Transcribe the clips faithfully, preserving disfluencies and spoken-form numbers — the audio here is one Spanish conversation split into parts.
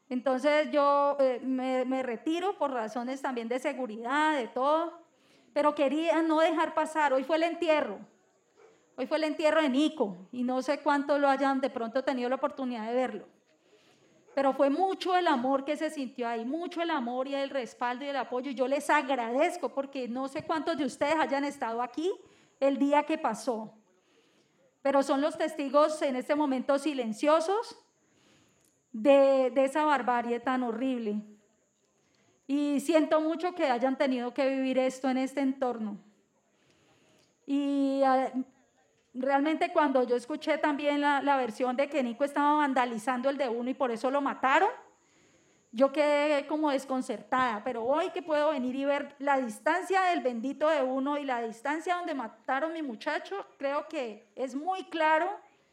Entonces yo eh, me, me retiro por razones también de seguridad, de todo, pero quería no dejar pasar. Hoy fue el entierro, hoy fue el entierro de Nico y no sé cuántos lo hayan de pronto tenido la oportunidad de verlo. Pero fue mucho el amor que se sintió ahí, mucho el amor y el respaldo y el apoyo. Y yo les agradezco porque no sé cuántos de ustedes hayan estado aquí el día que pasó. Pero son los testigos en este momento silenciosos de, de esa barbarie tan horrible. Y siento mucho que hayan tenido que vivir esto en este entorno. Y uh, realmente cuando yo escuché también la, la versión de que Nico estaba vandalizando el de uno y por eso lo mataron, yo quedé como desconcertada, pero hoy que puedo venir y ver la distancia del bendito de uno y la distancia donde mataron a mi muchacho, creo que es muy claro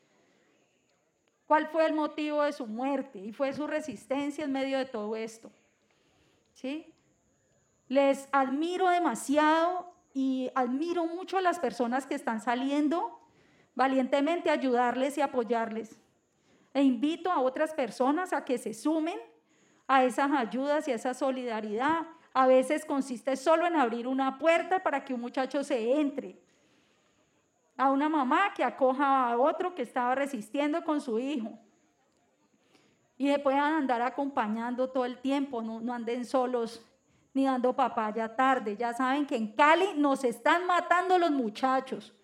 cuál fue el motivo de su muerte y fue su resistencia en medio de todo esto. ¿Sí? Les admiro demasiado y admiro mucho a las personas que están saliendo valientemente a ayudarles y apoyarles. E invito a otras personas a que se sumen a esas ayudas y a esa solidaridad. A veces consiste solo en abrir una puerta para que un muchacho se entre. A una mamá que acoja a otro que estaba resistiendo con su hijo. Y se puedan andar acompañando todo el tiempo, no, no anden solos ni dando papaya tarde. Ya saben que en Cali nos están matando los muchachos.